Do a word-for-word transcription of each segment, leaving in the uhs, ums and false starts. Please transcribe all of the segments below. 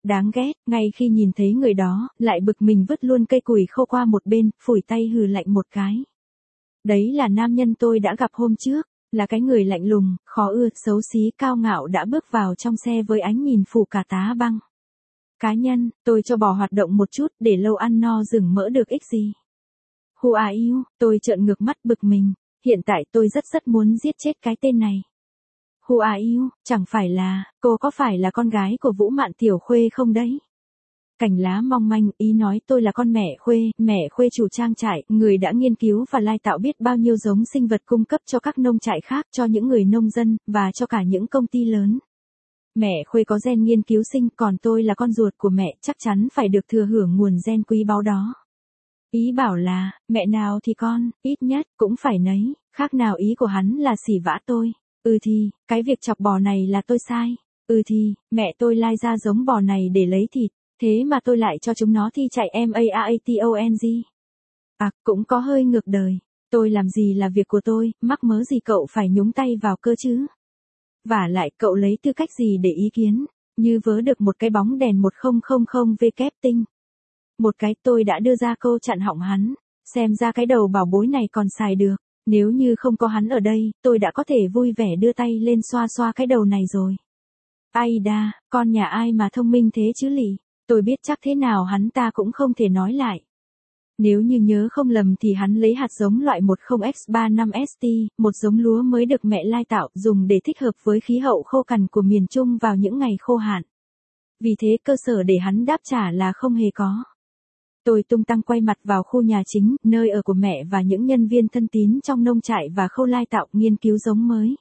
Đáng ghét, ngay khi nhìn thấy người đó, lại bực mình vứt luôn cây củi khô qua một bên, phủi tay hừ lạnh một cái. Đấy là nam nhân tôi đã gặp hôm trước, là cái người lạnh lùng, khó ưa, xấu xí, cao ngạo đã bước vào trong xe với ánh nhìn phủ cả tá băng. Cá nhân, tôi cho bỏ hoạt động một chút để lâu ăn no rừng mỡ được ích gì. Who are you? Tôi trợn ngược mắt bực mình, hiện tại tôi rất rất muốn giết chết cái tên này. Who are you? Chẳng phải là, cô có phải là con gái của Vũ Mạn Tiểu Khuê không đấy? Cành lá mong manh, ý nói tôi là con mẹ Khuê, mẹ Khuê chủ trang trại, người đã nghiên cứu và lai tạo biết bao nhiêu giống sinh vật cung cấp cho các nông trại khác, cho những người nông dân, và cho cả những công ty lớn. Mẹ Khuê có gen nghiên cứu sinh, còn tôi là con ruột của mẹ, chắc chắn phải được thừa hưởng nguồn gen quý báu đó. Ý bảo là, mẹ nào thì con, ít nhất, cũng phải nấy, khác nào ý của hắn là xỉ vả tôi. Ừ thì, cái việc chọc bò này là tôi sai. Ừ thì, mẹ tôi lai ra giống bò này để lấy thịt, thế mà tôi lại cho chúng nó thi chạy MARATONG. À, cũng có hơi ngược đời. Tôi làm gì là việc của tôi, mắc mớ gì cậu phải nhúng tay vào cơ chứ? Vả lại cậu lấy tư cách gì để ý kiến, như vớ được một cái bóng đèn một không không không V kép tinh. Một cái tôi đã đưa ra câu chặn họng hắn, xem ra cái đầu bảo bối này còn xài được. Nếu như không có hắn ở đây, tôi đã có thể vui vẻ đưa tay lên xoa xoa cái đầu này rồi. Ai đa, con nhà ai mà thông minh thế chứ lỉ, tôi biết chắc thế nào hắn ta cũng không thể nói lại. Nếu như nhớ không lầm thì hắn lấy hạt giống loại một không x ba năm S T, một giống lúa mới được mẹ lai tạo dùng để thích hợp với khí hậu khô cằn của miền Trung vào những ngày khô hạn. Vì thế cơ sở để hắn đáp trả là không hề có. Tôi tung tăng quay mặt vào khu nhà chính, nơi ở của mẹ và những nhân viên thân tín trong nông trại và khâu lai tạo nghiên cứu giống mới.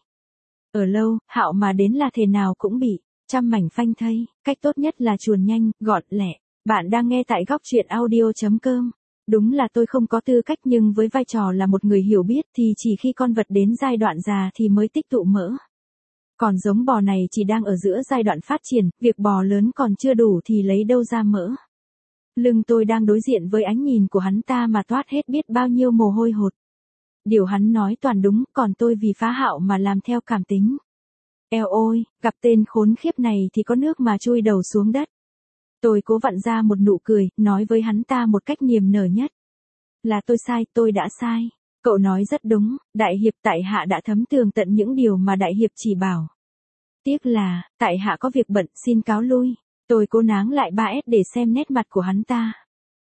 Ở lâu, Hạo mà đến là thể nào cũng bị trăm mảnh phanh thây, cách tốt nhất là chuồn nhanh, gọn lẹ. Bạn đang nghe tại góc truyện audio chấm com. Đúng là tôi không có tư cách nhưng với vai trò là một người hiểu biết thì chỉ khi con vật đến giai đoạn già thì mới tích tụ mỡ. Còn giống bò này chỉ đang ở giữa giai đoạn phát triển, việc bò lớn còn chưa đủ thì lấy đâu ra mỡ. Lưng tôi đang đối diện với ánh nhìn của hắn ta mà toát hết biết bao nhiêu mồ hôi hột. Điều hắn nói toàn đúng, còn tôi vì phá Hạo mà làm theo cảm tính. Eo ôi, gặp tên khốn khiếp này thì có nước mà chui đầu xuống đất. Tôi cố vặn ra một nụ cười, nói với hắn ta một cách niềm nở nhất. Là tôi sai, tôi đã sai. Cậu nói rất đúng, đại hiệp tại hạ đã thấm tường tận những điều mà đại hiệp chỉ bảo. Tiếc là, tại hạ có việc bận, xin cáo lui. Tôi cố náng lại ba S để xem nét mặt của hắn ta.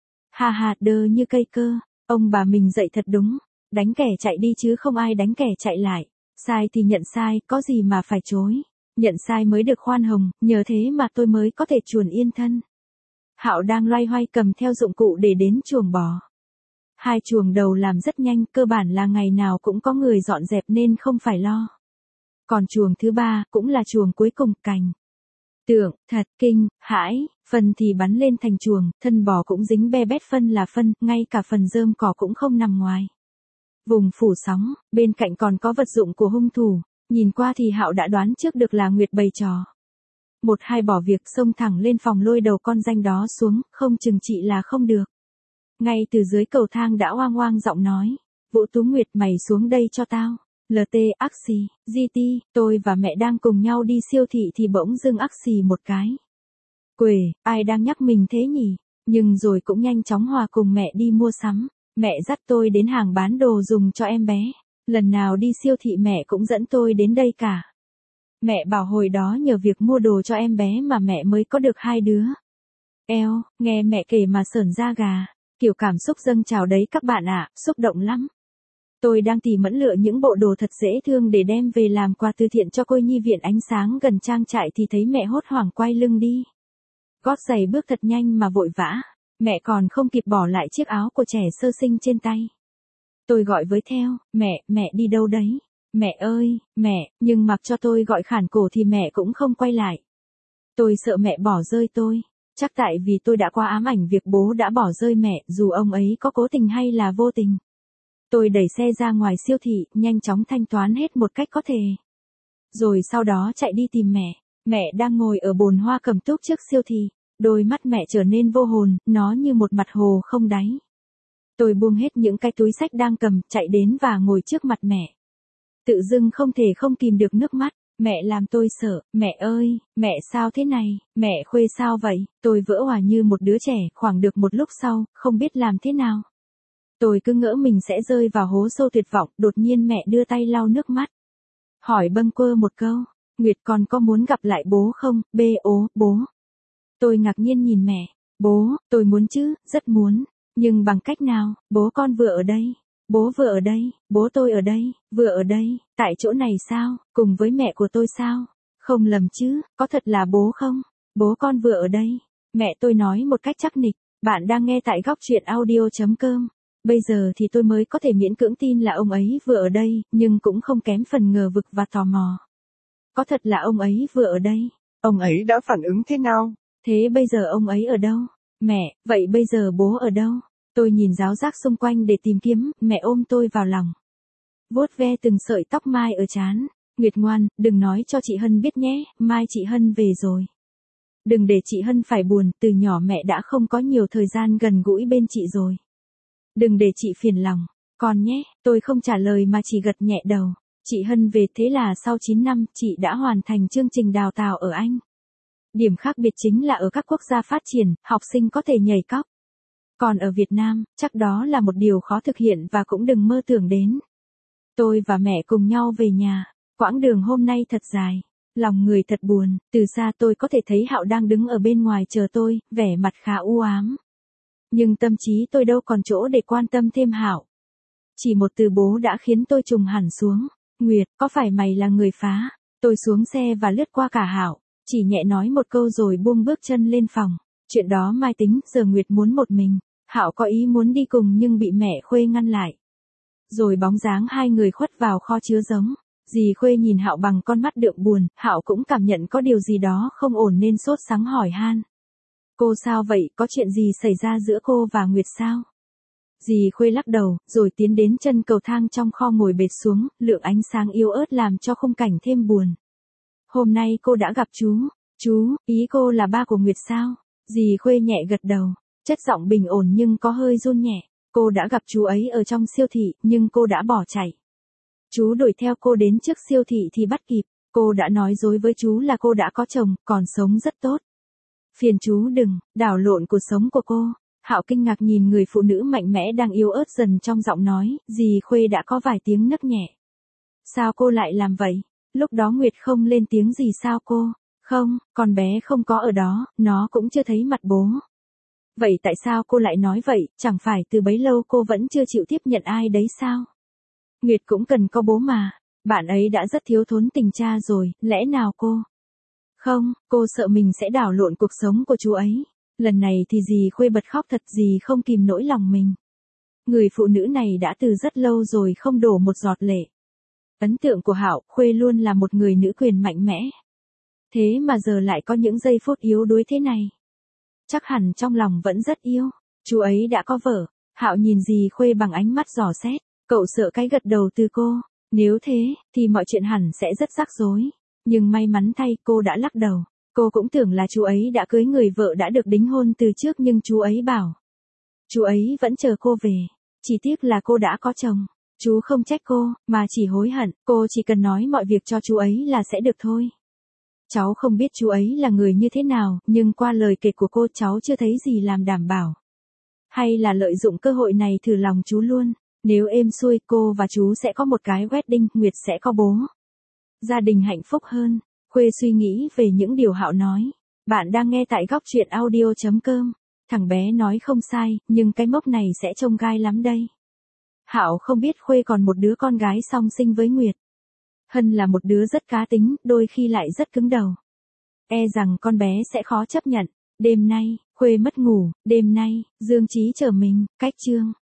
Hà hà đơ như cây cơ, ông bà mình dạy thật đúng, đánh kẻ chạy đi chứ không ai đánh kẻ chạy lại. Sai thì nhận sai, có gì mà phải chối. Nhận sai mới được khoan hồng, nhờ thế mà tôi mới có thể chuồn yên thân. Hạo đang loay hoay cầm theo dụng cụ để đến chuồng bò. Hai chuồng đầu làm rất nhanh, cơ bản là ngày nào cũng có người dọn dẹp nên không phải lo. Còn chuồng thứ ba, cũng là chuồng cuối cùng, cành. Tưởng, thật, kinh, hãi, phân thì bắn lên thành chuồng, thân bò cũng dính be bét phân là phân, ngay cả phần rơm cỏ cũng không nằm ngoài. Vùng phủ sóng, bên cạnh còn có vật dụng của hung thủ, nhìn qua thì Hạo đã đoán trước được là Nguyệt bày trò. Một hai bỏ việc xông thẳng lên phòng lôi đầu con danh đó xuống, không chừng trị là không được. Ngay từ dưới cầu thang đã oang oang giọng nói, Vũ Tú Nguyệt mày xuống đây cho tao. lờ tê, ắc xì, giê tê, tôi và mẹ đang cùng nhau đi siêu thị thì bỗng dưng ắc xì một cái. Quề, ai đang nhắc mình thế nhỉ? Nhưng rồi cũng nhanh chóng hòa cùng mẹ đi mua sắm. Mẹ dắt tôi đến hàng bán đồ dùng cho em bé. Lần nào đi siêu thị mẹ cũng dẫn tôi đến đây cả. Mẹ bảo hồi đó nhờ việc mua đồ cho em bé mà mẹ mới có được hai đứa. Eo, nghe mẹ kể mà sởn da gà. Kiểu cảm xúc dâng trào đấy các bạn ạ, xúc động lắm. Tôi đang tỉ mẫn lựa những bộ đồ thật dễ thương để đem về làm quà từ thiện cho cô nhi viện ánh sáng gần trang trại thì thấy mẹ hốt hoảng quay lưng đi. Gót giày bước thật nhanh mà vội vã, mẹ còn không kịp bỏ lại chiếc áo của trẻ sơ sinh trên tay. Tôi gọi với theo, mẹ, mẹ đi đâu đấy? Mẹ ơi, mẹ, nhưng mặc cho tôi gọi khản cổ thì mẹ cũng không quay lại. Tôi sợ mẹ bỏ rơi tôi, chắc tại vì tôi đã qua ám ảnh việc bố đã bỏ rơi mẹ dù ông ấy có cố tình hay là vô tình. Tôi đẩy xe ra ngoài siêu thị, nhanh chóng thanh toán hết một cách có thể. Rồi sau đó chạy đi tìm mẹ. Mẹ đang ngồi ở bồn hoa cầm túc trước siêu thị. Đôi mắt mẹ trở nên vô hồn, nó như một mặt hồ không đáy. Tôi buông hết những cái túi xách đang cầm, chạy đến và ngồi trước mặt mẹ. Tự dưng không thể không kìm được nước mắt. Mẹ làm tôi sợ, mẹ ơi, mẹ sao thế này, mẹ Khuê sao vậy, tôi vỡ òa như một đứa trẻ, khoảng được một lúc sau, không biết làm thế nào. Tôi cứ ngỡ mình sẽ rơi vào hố sâu tuyệt vọng, đột nhiên mẹ đưa tay lau nước mắt. Hỏi bâng quơ một câu, Nguyệt con có muốn gặp lại bố không, bê ố, bố. Tôi ngạc nhiên nhìn mẹ, bố, tôi muốn chứ, rất muốn, nhưng bằng cách nào, bố con vừa ở đây. Bố vừa ở đây, bố tôi ở đây, vừa ở đây, tại chỗ này sao, cùng với mẹ của tôi sao? Không lầm chứ, có thật là bố không? Bố con vừa ở đây. Mẹ tôi nói một cách chắc nịch, bạn đang nghe tại góc truyện audio.com. Bây giờ thì tôi mới có thể miễn cưỡng tin là ông ấy vừa ở đây, nhưng cũng không kém phần ngờ vực và tò mò. Có thật là ông ấy vừa ở đây? Ông ấy đã phản ứng thế nào? Thế bây giờ ông ấy ở đâu? Mẹ, vậy bây giờ bố ở đâu? Tôi nhìn ráo rác xung quanh để tìm kiếm, mẹ ôm tôi vào lòng. Vuốt ve từng sợi tóc mai ở trán. Nguyệt ngoan, đừng nói cho chị Hân biết nhé, mai chị Hân về rồi. Đừng để chị Hân phải buồn, từ nhỏ mẹ đã không có nhiều thời gian gần gũi bên chị rồi. Đừng để chị phiền lòng, con nhé, tôi không trả lời mà chỉ gật nhẹ đầu. Chị Hân về thế là sau chín năm, chị đã hoàn thành chương trình đào tạo ở Anh. Điểm khác biệt chính là ở các quốc gia phát triển, học sinh có thể nhảy cóc. Còn ở Việt Nam, chắc đó là một điều khó thực hiện và cũng đừng mơ tưởng đến. Tôi và mẹ cùng nhau về nhà, quãng đường hôm nay thật dài, lòng người thật buồn, từ xa tôi có thể thấy Hạo đang đứng ở bên ngoài chờ tôi, vẻ mặt khá u ám. Nhưng tâm trí tôi đâu còn chỗ để quan tâm thêm Hạo. Chỉ một từ bố đã khiến tôi trùng hẳn xuống. Nguyệt, có phải mày là người phá? Tôi xuống xe và lướt qua cả Hạo, chỉ nhẹ nói một câu rồi buông bước chân lên phòng. Chuyện đó mai tính, giờ Nguyệt muốn một mình. Hạo có ý muốn đi cùng nhưng bị mẹ Khuê ngăn lại. Rồi bóng dáng hai người khuất vào kho chứa giống. Dì Khuê nhìn Hạo bằng con mắt đượm buồn, Hạo cũng cảm nhận có điều gì đó không ổn nên sốt sắng hỏi han. Cô sao vậy, có chuyện gì xảy ra giữa cô và Nguyệt sao? Dì Khuê lắc đầu, rồi tiến đến chân cầu thang trong kho ngồi bệt xuống, lượng ánh sáng yếu ớt làm cho khung cảnh thêm buồn. Hôm nay cô đã gặp chú. Chú, ý cô là ba của Nguyệt sao? Dì Khuê nhẹ gật đầu, chất giọng bình ổn nhưng có hơi run nhẹ. Cô đã gặp chú ấy ở trong siêu thị, nhưng cô đã bỏ chạy. Chú đuổi theo cô đến trước siêu thị thì bắt kịp. Cô đã nói dối với chú là cô đã có chồng, còn sống rất tốt. Phiền chú đừng, đảo lộn cuộc sống của cô. Hạo kinh ngạc nhìn người phụ nữ mạnh mẽ đang yếu ớt dần trong giọng nói, dì Khuê đã có vài tiếng nấc nhẹ. Sao cô lại làm vậy? Lúc đó Nguyệt không lên tiếng gì sao cô? Không, con bé không có ở đó, nó cũng chưa thấy mặt bố. Vậy tại sao cô lại nói vậy, chẳng phải từ bấy lâu cô vẫn chưa chịu tiếp nhận ai đấy sao? Nguyệt cũng cần có bố mà, bạn ấy đã rất thiếu thốn tình cha rồi, lẽ nào cô? Không, cô sợ mình sẽ đảo lộn cuộc sống của chú ấy. Lần này thì dì Khuê bật khóc thật, dì không kìm nỗi lòng mình. Người phụ nữ này đã từ rất lâu rồi không đổ một giọt lệ. Ấn tượng của Hạo, Khuê luôn là một người nữ quyền mạnh mẽ. Thế mà giờ lại có những giây phút yếu đuối thế này. Chắc hẳn trong lòng vẫn rất yêu. Chú ấy đã có vợ. Hạo nhìn dì Khuê bằng ánh mắt dò xét. Cậu sợ cái gật đầu từ cô. Nếu thế, thì mọi chuyện hẳn sẽ rất rắc rối. Nhưng may mắn thay cô đã lắc đầu. Cô cũng tưởng là chú ấy đã cưới người vợ đã được đính hôn từ trước nhưng chú ấy bảo. Chú ấy vẫn chờ cô về. Chỉ tiếc là cô đã có chồng. Chú không trách cô, mà chỉ hối hận. Cô chỉ cần nói mọi việc cho chú ấy là sẽ được thôi. Cháu không biết chú ấy là người như thế nào, nhưng qua lời kể của cô cháu chưa thấy gì làm đảm bảo. Hay là lợi dụng cơ hội này thử lòng chú luôn. Nếu êm xuôi cô và chú sẽ có một cái wedding, Nguyệt sẽ có bố. Gia đình hạnh phúc hơn. Khuê suy nghĩ về những điều Hạo nói. Bạn đang nghe tại góc truyện audio.com. Thằng bé nói không sai, nhưng cái mốc này sẽ trông gai lắm đây. Hạo không biết Khuê còn một đứa con gái song sinh với Nguyệt. Hân là một đứa rất cá tính, đôi khi lại rất cứng đầu. E rằng con bé sẽ khó chấp nhận. Đêm nay, Khuê mất ngủ, đêm nay, Dương Chí chờ mình, cách trương.